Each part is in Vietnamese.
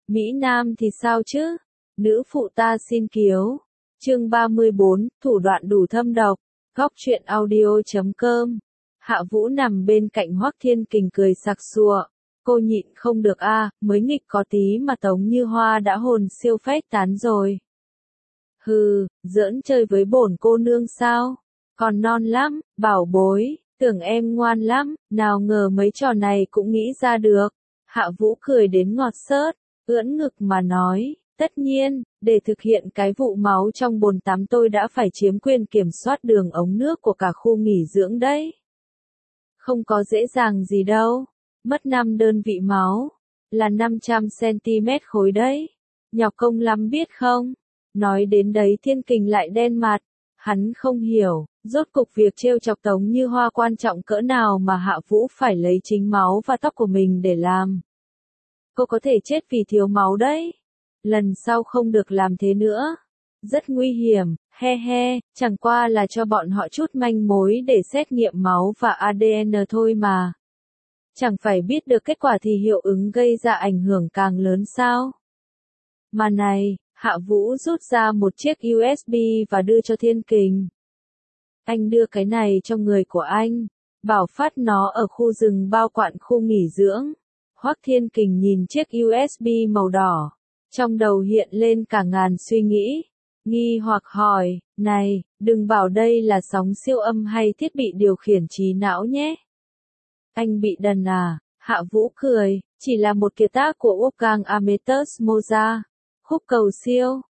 Mỹ Nam thì sao chứ? Nữ phụ ta xin kiếu. Chương 34, thủ đoạn đủ thâm độc. Góc truyện audio.com. Hạ Vũ nằm bên cạnh Hoắc Thiên Kình cười sặc sụa. Cô nhịn không được mới nghịch có tí mà Tống Như Hoa đã hồn siêu phách tán rồi. Hừ, giỡn chơi với bổn cô nương sao? Còn non lắm, bảo bối, tưởng em ngoan lắm, nào ngờ mấy trò này cũng nghĩ ra được. Hạ Vũ cười đến ngọt xớt, ưỡn ngực mà nói, tất nhiên, để thực hiện cái vụ máu trong bồn tắm tôi đã phải chiếm quyền kiểm soát đường ống nước của cả khu nghỉ dưỡng đấy. Không có dễ dàng gì đâu, mất 5 đơn vị máu, là 500cm khối đấy, nhọc công lắm biết không? Nói đến đấy Thiên Kình lại đen mặt, hắn không hiểu, rốt cục việc trêu chọc Tống Như Hoa quan trọng cỡ nào mà Hạ Vũ phải lấy chính máu và tóc của mình để làm. Cô có thể chết vì thiếu máu đấy, lần sau không được làm thế nữa, rất nguy hiểm, he he, chẳng qua là cho bọn họ chút manh mối để xét nghiệm máu và ADN thôi mà. Chẳng phải biết được kết quả thì hiệu ứng gây ra ảnh hưởng càng lớn sao? Mà này, Hạ Vũ rút ra một chiếc USB và đưa cho Thiên Kình. Anh đưa cái này cho người của anh, bảo phát nó ở khu rừng bao quạn khu nghỉ dưỡng. Hoắc Thiên Kình nhìn chiếc USB màu đỏ, trong đầu hiện lên cả ngàn suy nghĩ, nghi hoặc hỏi, này, đừng bảo đây là sóng siêu âm hay thiết bị điều khiển trí não nhé. Anh bị đần à? Hạ Vũ cười, chỉ là một kiệt tác của Wolfgang Amadeus Mozart. Khúc cầu siêu,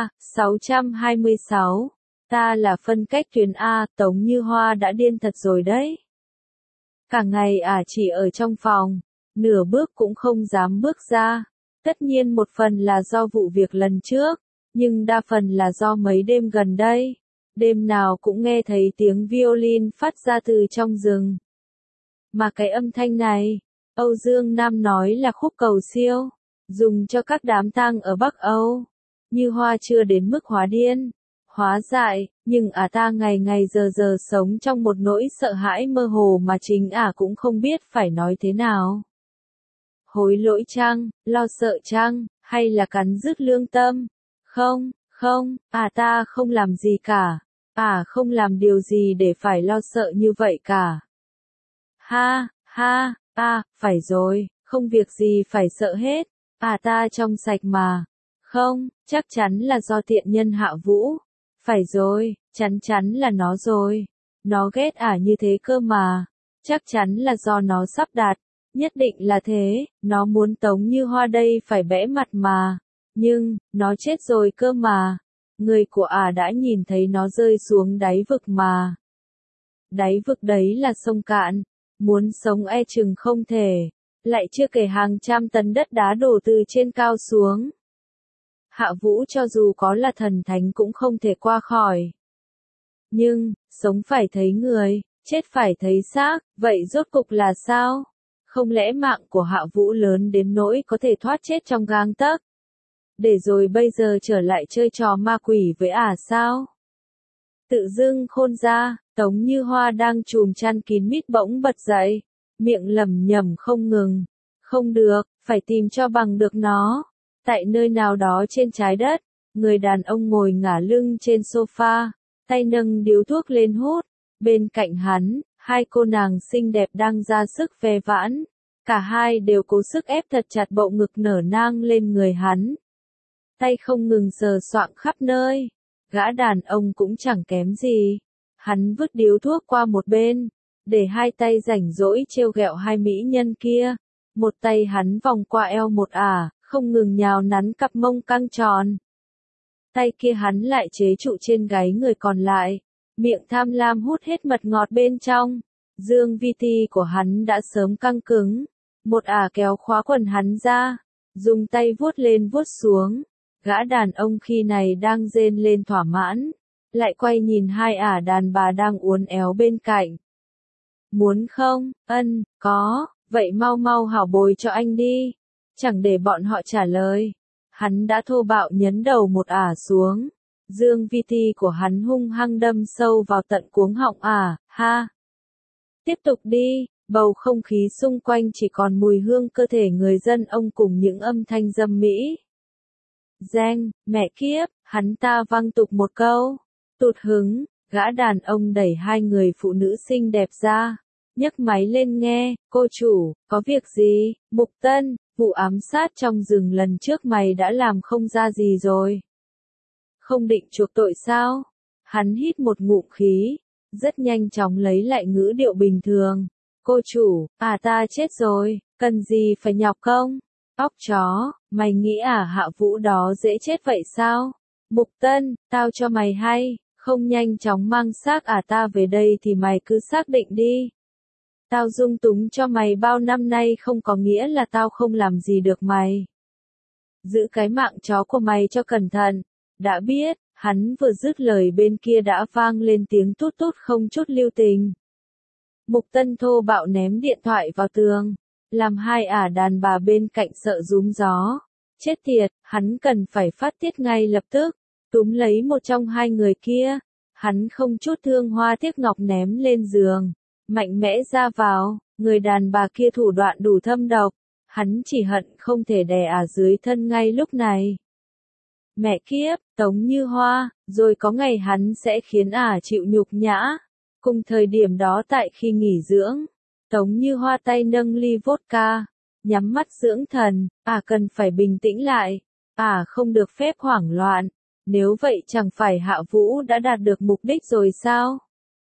K626. Ta là phân cách tuyến A, Tống Như Hoa đã điên thật rồi đấy. Cả ngày chỉ ở trong phòng, nửa bước cũng không dám bước ra. Tất nhiên một phần là do vụ việc lần trước, nhưng đa phần là do mấy đêm gần đây. Đêm nào cũng nghe thấy tiếng violin phát ra từ trong rừng. Mà cái âm thanh này, Âu Dương Nam nói là khúc cầu siêu, dùng cho các đám tang ở Bắc Âu. Như Hoa chưa đến mức hóa điên, hóa dại, nhưng ta ngày ngày giờ sống trong một nỗi sợ hãi mơ hồ mà chính cũng không biết phải nói thế nào. Hối lỗi chăng, lo sợ chăng, hay là cắn rứt lương tâm? Không, ta không làm gì cả, không làm điều gì để phải lo sợ như vậy cả. Ha, phải rồi, không việc gì phải sợ hết, ta trong sạch mà. Không, chắc chắn là do tiện nhân Hạ Vũ. Phải rồi, chắn là nó rồi. Nó ghét như thế cơ mà. Chắc chắn là do nó sắp đặt. Nhất định là thế, nó muốn Tống Như Hoa đây phải bẽ mặt mà. Nhưng, nó chết rồi cơ mà. Người của đã nhìn thấy nó rơi xuống đáy vực mà. Đáy vực đấy là sông cạn. Muốn sống chừng không thể. Lại chưa kể hàng trăm tấn đất đá đổ từ trên cao xuống. Hạ Vũ cho dù có là thần thánh cũng không thể qua khỏi. Nhưng, sống phải thấy người, chết phải thấy xác, vậy rốt cục là sao? Không lẽ mạng của Hạ Vũ lớn đến nỗi có thể thoát chết trong gang tấc? Để rồi bây giờ trở lại chơi trò ma quỷ với sao? Tự dưng khôn ra, Tống Như Hoa đang chùm chăn kín mít bỗng bật dậy, miệng lẩm nhẩm không ngừng. Không được, phải tìm cho bằng được nó. Tại nơi nào đó trên trái đất, người đàn ông ngồi ngả lưng trên sofa, tay nâng điếu thuốc lên hút. Bên cạnh hắn, hai cô nàng xinh đẹp đang ra sức ve vãn. Cả hai đều cố sức ép thật chặt bộ ngực nở nang lên người hắn. Tay không ngừng sờ soạng khắp nơi. Gã đàn ông cũng chẳng kém gì. Hắn vứt điếu thuốc qua một bên, để hai tay rảnh rỗi trêu ghẹo hai mỹ nhân kia. Một tay hắn vòng qua eo một không ngừng nhào nắn cặp mông căng tròn. Tay kia hắn lại chế trụ trên gáy người còn lại, miệng tham lam hút hết mật ngọt bên trong. Dương vi ti của hắn đã sớm căng cứng. Một kéo khóa quần hắn ra, dùng tay vuốt lên vuốt xuống. Gã đàn ông khi này đang rên lên thỏa mãn, lại quay nhìn hai đàn bà đang uốn éo bên cạnh. Muốn không? Có, vậy mau hảo bồi cho anh đi. Chẳng để bọn họ trả lời. Hắn đã thô bạo nhấn đầu một xuống. Dương vi ti của hắn hung hăng đâm sâu vào tận cuống họng ha. Tiếp tục đi, Bầu không khí xung quanh chỉ còn mùi hương cơ thể người dân ông cùng những âm thanh dâm mỹ. Danh, mẹ kiếp, hắn ta văng tục một câu. Tụt hứng, gã đàn ông đẩy hai người phụ nữ xinh đẹp ra. Nhấc máy lên nghe, cô chủ, có việc gì? Mục Tân, vụ ám sát trong rừng lần trước mày đã làm không ra gì rồi. Không định chuộc tội sao? Hắn hít một ngụm khí, rất nhanh chóng lấy lại ngữ điệu bình thường. Cô chủ, ta chết rồi, cần gì phải nhọc công? Óc chó, mày nghĩ Hạ Vũ đó dễ chết vậy sao? Mục Tân, tao cho mày hay, không nhanh chóng mang xác ta về đây thì mày cứ xác định đi. Tao dung túng cho mày bao năm nay không có nghĩa là tao không làm gì được mày. Giữ cái mạng chó của mày cho cẩn thận. Đã biết, hắn vừa dứt lời bên kia đã vang lên tiếng tút tút không chút lưu tình. Mục Tân thô bạo ném điện thoại vào tường, làm hai đàn bà bên cạnh sợ rúm gió. Chết tiệt, hắn cần phải phát tiết ngay lập tức, túm lấy một trong hai người kia. Hắn không chút thương hoa tiếc ngọc ném lên giường, mạnh mẽ ra vào, người đàn bà kia thủ đoạn đủ thâm độc, hắn chỉ hận không thể đè dưới thân ngay lúc này. Mẹ kiếp, Tống Như Hoa, rồi có ngày hắn sẽ khiến chịu nhục nhã. Cùng thời điểm đó tại khi nghỉ dưỡng, Tống Như Hoa tay nâng ly vodka, nhắm mắt dưỡng thần, cần phải bình tĩnh lại, không được phép hoảng loạn, nếu vậy chẳng phải Hạ Vũ đã đạt được mục đích rồi sao?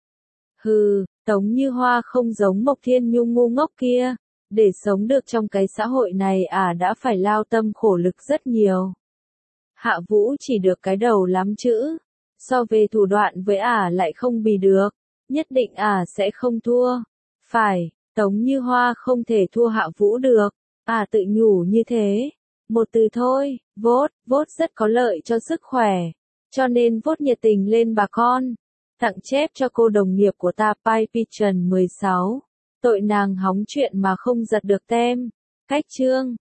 Hừ, Tống Như Hoa không giống Mộc Thiên Nhung ngu ngốc kia, để sống được trong cái xã hội này đã phải lao tâm khổ lực rất nhiều. Hạ Vũ chỉ được cái đầu lắm chữ, so về thủ đoạn với lại không bì được, nhất định sẽ không thua. Phải, Tống Như Hoa không thể thua Hạ Vũ được, tự nhủ như thế. Một từ thôi, vote rất có lợi cho sức khỏe, cho nên vote nhiệt tình lên bà con. Tặng chép cho cô đồng nghiệp của ta Pai Pigeon 16. Tội nàng hóng chuyện mà không giật được tem. Cách chương